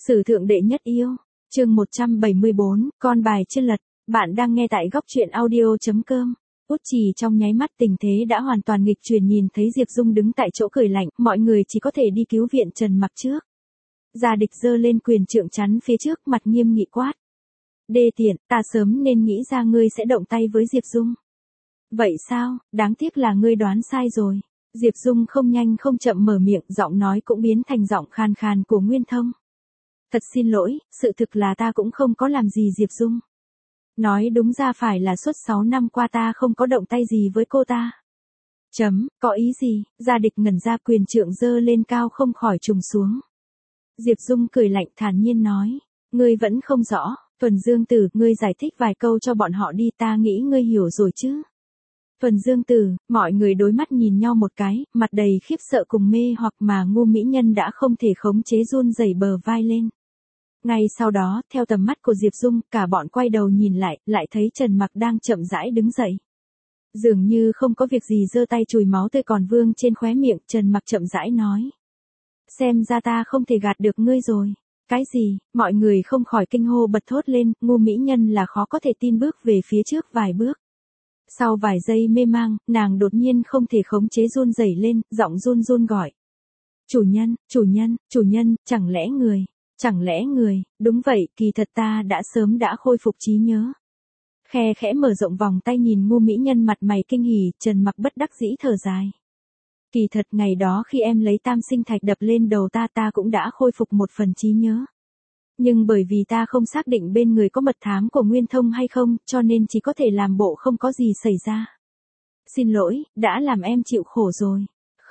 Sử thượng đệ nhất yêu, chương 174, con bài chưa lật, bạn đang nghe tại góc truyện audio.com. Út Trì trong nháy mắt tình thế đã hoàn toàn nghịch chuyển, nhìn thấy Diệp Dung đứng tại chỗ cười lạnh, mọi người chỉ có thể đi cứu viện Trần Mặc trước. Gia Địch giơ lên quyền trượng chắn phía trước, mặt nghiêm nghị quát. Đê tiện, ta sớm nên nghĩ ra ngươi sẽ động tay với Diệp Dung. Vậy sao, đáng tiếc là ngươi đoán sai rồi. Diệp Dung không nhanh không chậm mở miệng, giọng nói cũng biến thành giọng khàn khàn của Nguyên Thông. Thật xin lỗi, sự thực là ta cũng không có làm gì Diệp Dung. Nói đúng ra phải là suốt 6 năm qua ta không có động tay gì với cô ta. Có ý gì? Gia Địch ngẩn ra, quyền trượng giơ lên cao không khỏi trùng xuống. Diệp Dung cười lạnh thản nhiên nói. Ngươi vẫn không rõ, Thuần Dương Tử, ngươi giải thích vài câu cho bọn họ đi, ta nghĩ ngươi hiểu rồi chứ. Thuần Dương Tử, mọi người đối mắt nhìn nhau một cái, mặt đầy khiếp sợ cùng mê hoặc, mà Ngô Mỹ Nhân đã không thể khống chế run rẩy bờ vai lên. Ngay sau đó, theo tầm mắt của Diệp Dung, cả bọn quay đầu nhìn lại thấy Trần Mặc đang chậm rãi đứng dậy. Dường như không có việc gì, giơ tay chùi máu tươi còn vương trên khóe miệng, Trần Mặc chậm rãi nói. Xem ra ta không thể gạt được ngươi rồi. Cái gì? Mọi người không khỏi kinh hô bật thốt lên, Ngô Mỹ Nhân là khó có thể tin bước về phía trước vài bước. Sau vài giây mê mang, nàng đột nhiên không thể khống chế run rẩy lên, giọng run run gọi. Chủ nhân, chẳng lẽ người, đúng vậy, kỳ thật ta đã sớm đã khôi phục trí nhớ. Khe khẽ mở rộng vòng tay nhìn Ngô Mỹ Nhân, mặt mày kinh hỉ, Trần Mặc bất đắc dĩ thở dài. Kỳ thật ngày đó khi em lấy tam sinh thạch đập lên đầu ta cũng đã khôi phục một phần trí nhớ. Nhưng bởi vì ta không xác định bên người có mật thám của Nguyên Thông hay không, cho nên chỉ có thể làm bộ không có gì xảy ra. Xin lỗi, đã làm em chịu khổ rồi.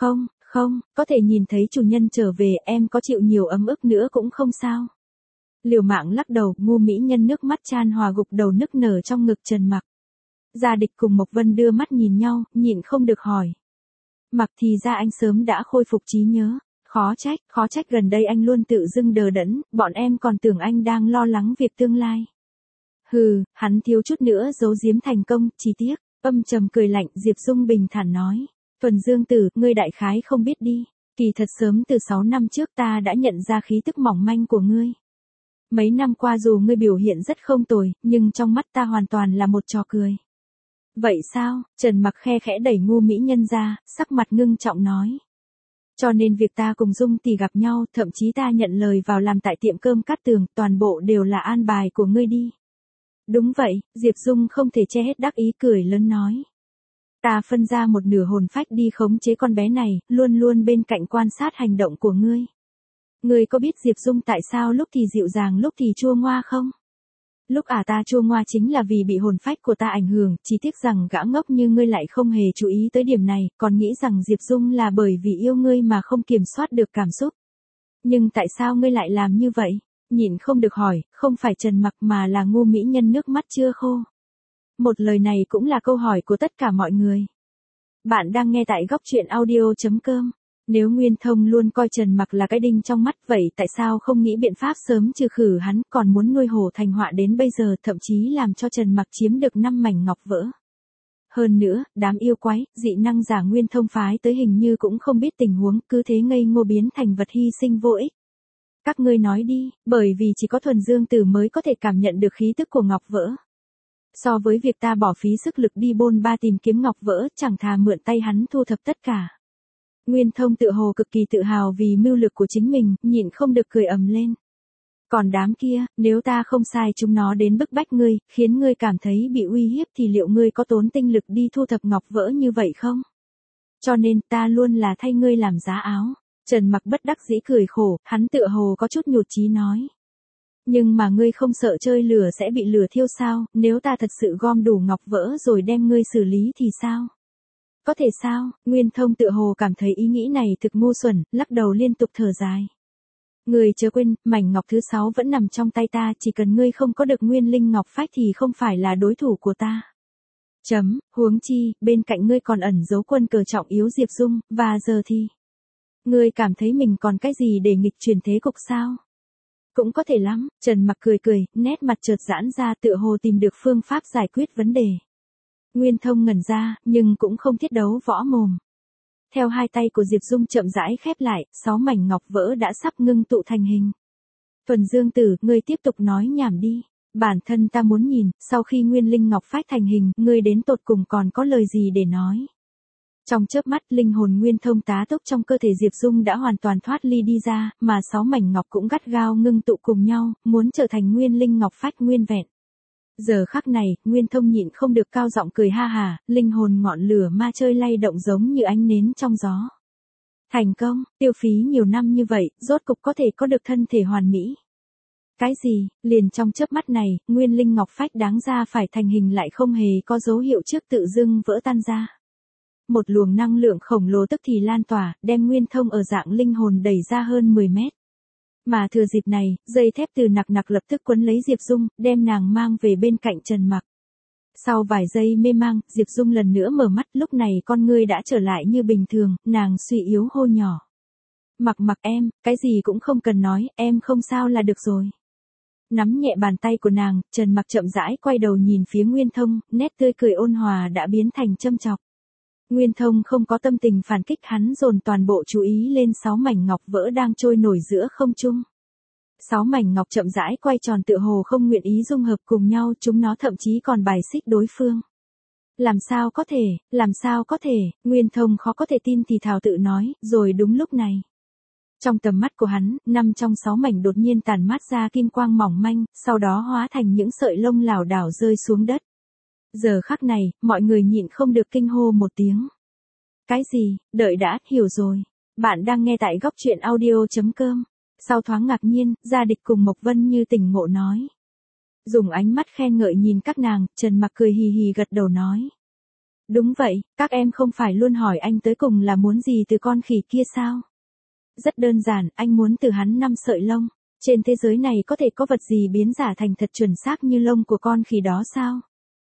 Không, có thể nhìn thấy chủ nhân trở về, em có chịu nhiều ấm ức nữa cũng không sao. Liều mạng lắc đầu, Ngô Mỹ Nhân nước mắt chan hòa, gục đầu nức nở trong ngực Trần Mặc. Gia Địch cùng Mộc Vân đưa mắt nhìn nhau, nhịn không được hỏi. Mặc, thì ra anh sớm đã khôi phục trí nhớ. Khó trách gần đây anh luôn tự dưng đờ đẫn, bọn em còn tưởng anh đang lo lắng việc tương lai. Hừ, hắn thiếu chút nữa giấu giếm thành công, chỉ tiếc. Âm trầm cười lạnh, Diệp Dung bình thản nói. Thuần Dương Tử, ngươi đại khái không biết đi. Kỳ thật sớm từ 6 năm trước ta đã nhận ra khí tức mỏng manh của ngươi. Mấy năm qua dù ngươi biểu hiện rất không tồi, nhưng trong mắt ta hoàn toàn là một trò cười. Vậy sao? Trần Mặc khe khẽ đẩy Ngô Mỹ Nhân ra, sắc mặt ngưng trọng nói. Cho nên việc ta cùng Dung Tỷ gặp nhau, thậm chí ta nhận lời vào làm tại tiệm cơm Cát Tường, toàn bộ đều là an bài của ngươi đi. Đúng vậy, Diệp Dung không thể che hết đắc ý, cười lớn nói. Ta phân ra một nửa hồn phách đi khống chế con bé này, luôn luôn bên cạnh quan sát hành động của ngươi. Ngươi có biết Diệp Dung tại sao lúc thì dịu dàng lúc thì chua ngoa không? Lúc ta chua ngoa chính là vì bị hồn phách của ta ảnh hưởng, chỉ tiếc rằng gã ngốc như ngươi lại không hề chú ý tới điểm này, còn nghĩ rằng Diệp Dung là bởi vì yêu ngươi mà không kiểm soát được cảm xúc. Nhưng tại sao ngươi lại làm như vậy? Nhịn không được hỏi, không phải Trần Mặc mà là Ngô Mỹ Nhân nước mắt chưa khô. Một lời này cũng là câu hỏi của tất cả mọi người. Bạn đang nghe tại góc truyện audio.com. Nếu Nguyên Thông luôn coi Trần Mặc là cái đinh trong mắt, vậy tại sao không nghĩ biện pháp sớm trừ khử hắn, còn muốn nuôi hổ thành họa đến bây giờ, thậm chí làm cho Trần Mặc chiếm được 5 mảnh ngọc vỡ. Hơn nữa, đám yêu quái, dị năng giả Nguyên Thông phái tới hình như cũng không biết tình huống, cứ thế ngây ngô biến thành vật hy sinh vô ích. Các ngươi nói đi, bởi vì chỉ có Thuần Dương Tử mới có thể cảm nhận được khí tức của ngọc vỡ. So với việc ta bỏ phí sức lực đi bôn ba tìm kiếm ngọc vỡ, chẳng thà mượn tay hắn thu thập tất cả. Nguyên Thông tự hồ cực kỳ tự hào vì mưu lược của chính mình, nhịn không được cười ầm lên. Còn đám kia, nếu ta không sai chúng nó đến bức bách ngươi, khiến ngươi cảm thấy bị uy hiếp thì liệu ngươi có tốn tinh lực đi thu thập ngọc vỡ như vậy không? Cho nên ta luôn là thay ngươi làm giá áo. Trần Mặc bất đắc dĩ cười khổ, hắn tựa hồ có chút nhụt chí nói. Nhưng mà ngươi không sợ chơi lửa sẽ bị lửa thiêu sao, nếu ta thật sự gom đủ ngọc vỡ rồi đem ngươi xử lý thì sao? Có thể sao? Nguyên Thông tựa hồ cảm thấy ý nghĩ này thực ngu xuẩn, lắc đầu liên tục thở dài. Ngươi chớ quên, mảnh ngọc thứ 6 vẫn nằm trong tay ta, chỉ cần ngươi không có được nguyên linh ngọc phách thì không phải là đối thủ của ta. Huống chi, bên cạnh ngươi còn ẩn giấu quân cờ trọng yếu Diệp Dung, và giờ thì... Ngươi cảm thấy mình còn cái gì để nghịch chuyển thế cục sao? Cũng có thể lắm, Trần Mặc cười, nét mặt chợt giãn ra, tựa hồ tìm được phương pháp giải quyết vấn đề. Nguyên Thông ngẩn ra, nhưng cũng không thiết đấu võ mồm. Theo hai tay của Diệp Dung chậm rãi khép lại, 6 mảnh ngọc vỡ đã sắp ngưng tụ thành hình. Thuần Dương Tử, ngươi tiếp tục nói nhảm đi. Bản thân ta muốn nhìn, sau khi Nguyên Linh Ngọc Phách thành hình, ngươi đến tột cùng còn có lời gì để nói. Trong chớp mắt, linh hồn nguyên thông tá túc trong cơ thể Diệp Dung đã hoàn toàn thoát ly đi ra, mà 6 mảnh ngọc cũng gắt gao ngưng tụ cùng nhau, muốn trở thành Nguyên Linh Ngọc Phách nguyên vẹn. Giờ khắc này, Nguyên Thông nhịn không được cao giọng cười ha hà, linh hồn ngọn lửa ma chơi lay động giống như ánh nến trong gió. Thành công, tiêu phí nhiều năm như vậy, rốt cục có thể có được thân thể hoàn mỹ. Cái gì, liền trong chớp mắt này, Nguyên Linh Ngọc Phách đáng ra phải thành hình lại không hề có dấu hiệu trước tự dưng vỡ tan ra. Một luồng năng lượng khổng lồ tức thì lan tỏa, đem Nguyên Thông ở dạng linh hồn đẩy ra hơn 10 mét. Mà thừa dịp này, dây thép từ nặc nặc lập tức quấn lấy Diệp Dung, đem nàng mang về bên cạnh Trần Mặc. Sau vài giây mê mang, Diệp Dung lần nữa mở mắt, lúc này con ngươi đã trở lại như bình thường, nàng suy yếu hô nhỏ. Mặc em, cái gì cũng không cần nói, em không sao là được rồi. Nắm nhẹ bàn tay của nàng, Trần Mặc chậm rãi quay đầu nhìn phía Nguyên Thông, nét tươi cười ôn hòa đã biến thành châm chọc. Nguyên Thông không có tâm tình phản kích, hắn dồn toàn bộ chú ý lên 6 mảnh ngọc vỡ đang trôi nổi giữa không trung. 6 mảnh ngọc chậm rãi quay tròn tựa hồ không nguyện ý dung hợp cùng nhau, chúng nó thậm chí còn bài xích đối phương. Làm sao có thể, Nguyên Thông khó có thể tin thì thào tự nói, rồi đúng lúc này. Trong tầm mắt của hắn, 5 trong 6 mảnh đột nhiên tàn mát ra kim quang mỏng manh, sau đó hóa thành những sợi lông lảo đảo rơi xuống đất. Giờ khắc này, mọi người nhịn không được kinh hô một tiếng. Cái gì, đợi đã, hiểu rồi. Bạn đang nghe tại góc truyện audio.com. Sau thoáng ngạc nhiên, Gia Địch cùng Mộc Vân như tỉnh ngộ nói. Dùng ánh mắt khen ngợi nhìn các nàng, Trần Mặc cười hì hì gật đầu nói. Đúng vậy, các em không phải luôn hỏi anh tới cùng là muốn gì từ con khỉ kia sao? Rất đơn giản, anh muốn từ hắn 5 sợi lông. Trên thế giới này có thể có vật gì biến giả thành thật chuẩn xác như lông của con khỉ đó sao?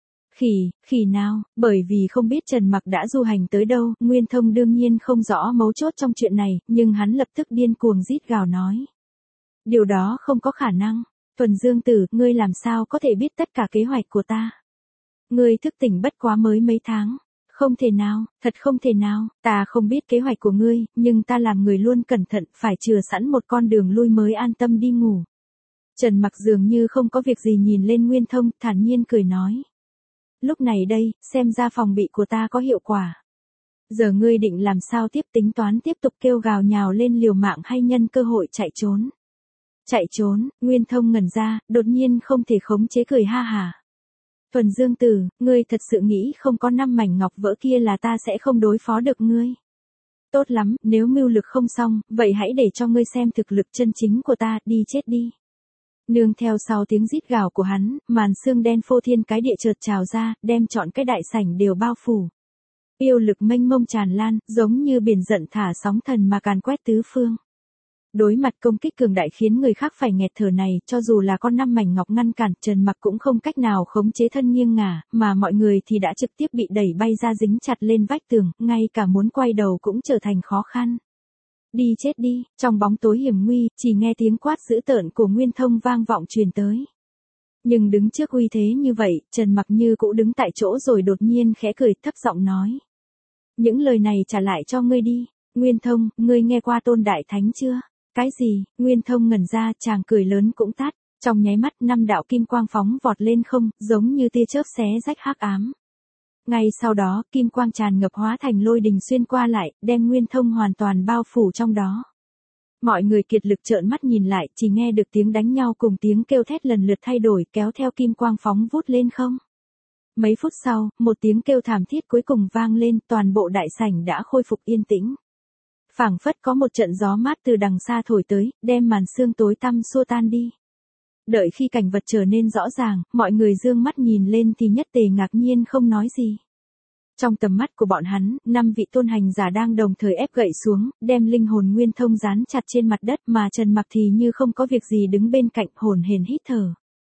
Khỉ nào, bởi vì không biết Trần Mặc đã du hành tới đâu, Nguyên Thông đương nhiên không rõ mấu chốt trong chuyện này, nhưng hắn lập tức điên cuồng rít gào nói. Điều đó không có khả năng. Thuần Dương Tử, ngươi làm sao có thể biết tất cả kế hoạch của ta? Ngươi thức tỉnh bất quá mới mấy tháng. Không thể nào, thật không thể nào, ta không biết kế hoạch của ngươi, nhưng ta làm người luôn cẩn thận, phải chừa sẵn một con đường lui mới an tâm đi ngủ. Trần Mặc dường như không có việc gì nhìn lên Nguyên Thông, thản nhiên cười nói. Lúc này đây, xem ra phòng bị của ta có hiệu quả. Giờ ngươi định làm sao tính toán tiếp tục kêu gào nhào lên liều mạng hay nhân cơ hội chạy trốn? Chạy trốn, Nguyên Thông ngẩn ra, đột nhiên không thể khống chế cười ha hà. Thuần Dương Tử, ngươi thật sự nghĩ không có 5 mảnh ngọc vỡ kia là ta sẽ không đối phó được ngươi? Tốt lắm, nếu mưu lực không xong, vậy hãy để cho ngươi xem thực lực chân chính của ta, đi chết đi. Nương theo sau tiếng rít gào của hắn, màn sương đen phô thiên cái địa chợt trào ra, đem trọn cái đại sảnh đều bao phủ. Yêu lực mênh mông tràn lan, giống như biển giận thả sóng thần mà càn quét tứ phương. Đối mặt công kích cường đại khiến người khác phải nghẹt thở này, cho dù là con 5 mảnh ngọc ngăn cản, Trần Mặc cũng không cách nào khống chế thân nghiêng ngả, mà mọi người thì đã trực tiếp bị đẩy bay ra dính chặt lên vách tường, ngay cả muốn quay đầu cũng trở thành khó khăn. Đi chết đi, trong bóng tối hiểm nguy, chỉ nghe tiếng quát dữ tợn của Nguyên Thông vang vọng truyền tới. Nhưng đứng trước uy thế như vậy, Trần Mặc như cũ đứng tại chỗ rồi đột nhiên khẽ cười thấp giọng nói. Những lời này trả lại cho ngươi đi. Nguyên Thông, ngươi nghe qua Tôn Đại Thánh chưa? Cái gì? Nguyên Thông ngẩn ra, chàng cười lớn cũng tắt. Trong nháy mắt 5 đạo kim quang phóng vọt lên không, giống như tia chớp xé rách hắc ám. Ngay sau đó, kim quang tràn ngập hóa thành lôi đình xuyên qua lại, đem Nguyên Thông hoàn toàn bao phủ trong đó. Mọi người kiệt lực trợn mắt nhìn lại, chỉ nghe được tiếng đánh nhau cùng tiếng kêu thét lần lượt thay đổi, kéo theo kim quang phóng vút lên không. Mấy phút sau, một tiếng kêu thảm thiết cuối cùng vang lên, toàn bộ đại sảnh đã khôi phục yên tĩnh. Phảng phất có một trận gió mát từ đằng xa thổi tới, đem màn sương tối tăm xua tan đi. Đợi khi cảnh vật trở nên rõ ràng, mọi người dương mắt nhìn lên thì nhất tề ngạc nhiên không nói gì. Trong tầm mắt của bọn hắn, 5 vị tôn hành giả đang đồng thời ép gậy xuống, đem linh hồn Nguyên Thông dán chặt trên mặt đất, mà Trần Mặc thì như không có việc gì đứng bên cạnh, hồn hển hít thở.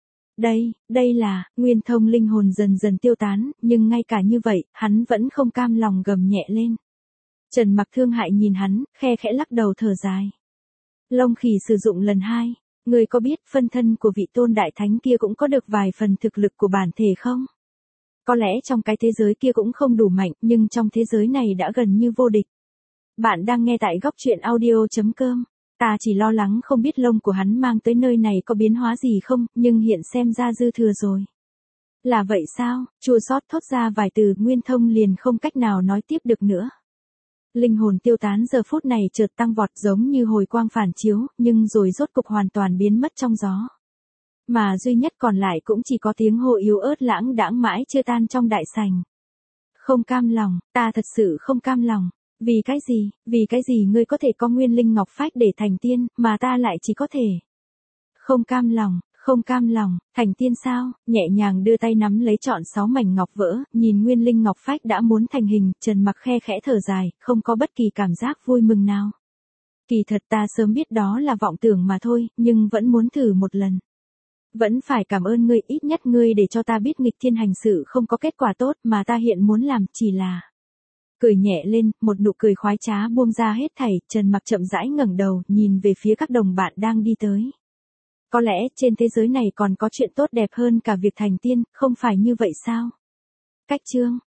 Đây là, Nguyên Thông linh hồn dần dần tiêu tán, nhưng ngay cả như vậy, hắn vẫn không cam lòng gầm nhẹ lên. Trần Mặc thương hại nhìn hắn, khe khẽ lắc đầu thở dài. Lông khỉ sử dụng lần 2, người có biết phân thân của vị Tôn Đại Thánh kia cũng có được vài phần thực lực của bản thể không? Có lẽ trong cái thế giới kia cũng không đủ mạnh, nhưng trong thế giới này đã gần như vô địch. Bạn đang nghe tại góc truyện audio.com. Ta chỉ lo lắng không biết lông của hắn mang tới nơi này có biến hóa gì không, nhưng hiện xem ra dư thừa rồi. Là vậy sao? Chua xót thốt ra vài từ, Nguyên Thông liền không cách nào nói tiếp được nữa. Linh hồn tiêu tán giờ phút này chợt tăng vọt giống như hồi quang phản chiếu, nhưng rồi rốt cục hoàn toàn biến mất trong gió. Mà duy nhất còn lại cũng chỉ có tiếng hô yếu ớt lãng đãng mãi chưa tan trong đại sảnh. Không cam lòng, ta thật sự không cam lòng. Vì cái gì ngươi có thể có nguyên linh ngọc phách để thành tiên, mà ta lại chỉ có thể. Không cam lòng, thành tiên sao? Nhẹ nhàng đưa tay nắm lấy trọn 6 mảnh ngọc vỡ, nhìn nguyên linh ngọc phách đã muốn thành hình, Trần Mặc khe khẽ thở dài, không có bất kỳ cảm giác vui mừng nào. Kỳ thật ta sớm biết đó là vọng tưởng mà thôi, nhưng vẫn muốn thử một lần. Vẫn phải cảm ơn ngươi, ít nhất ngươi để cho ta biết nghịch thiên hành sự không có kết quả tốt, mà ta hiện muốn làm chỉ là. Cười nhẹ lên, một nụ cười khoái trá buông ra hết thảy, Trần Mặc chậm rãi ngẩng đầu, nhìn về phía các đồng bạn đang đi tới. Có lẽ trên thế giới này còn có chuyện tốt đẹp hơn cả việc thành tiên, không phải như vậy sao? Cách chương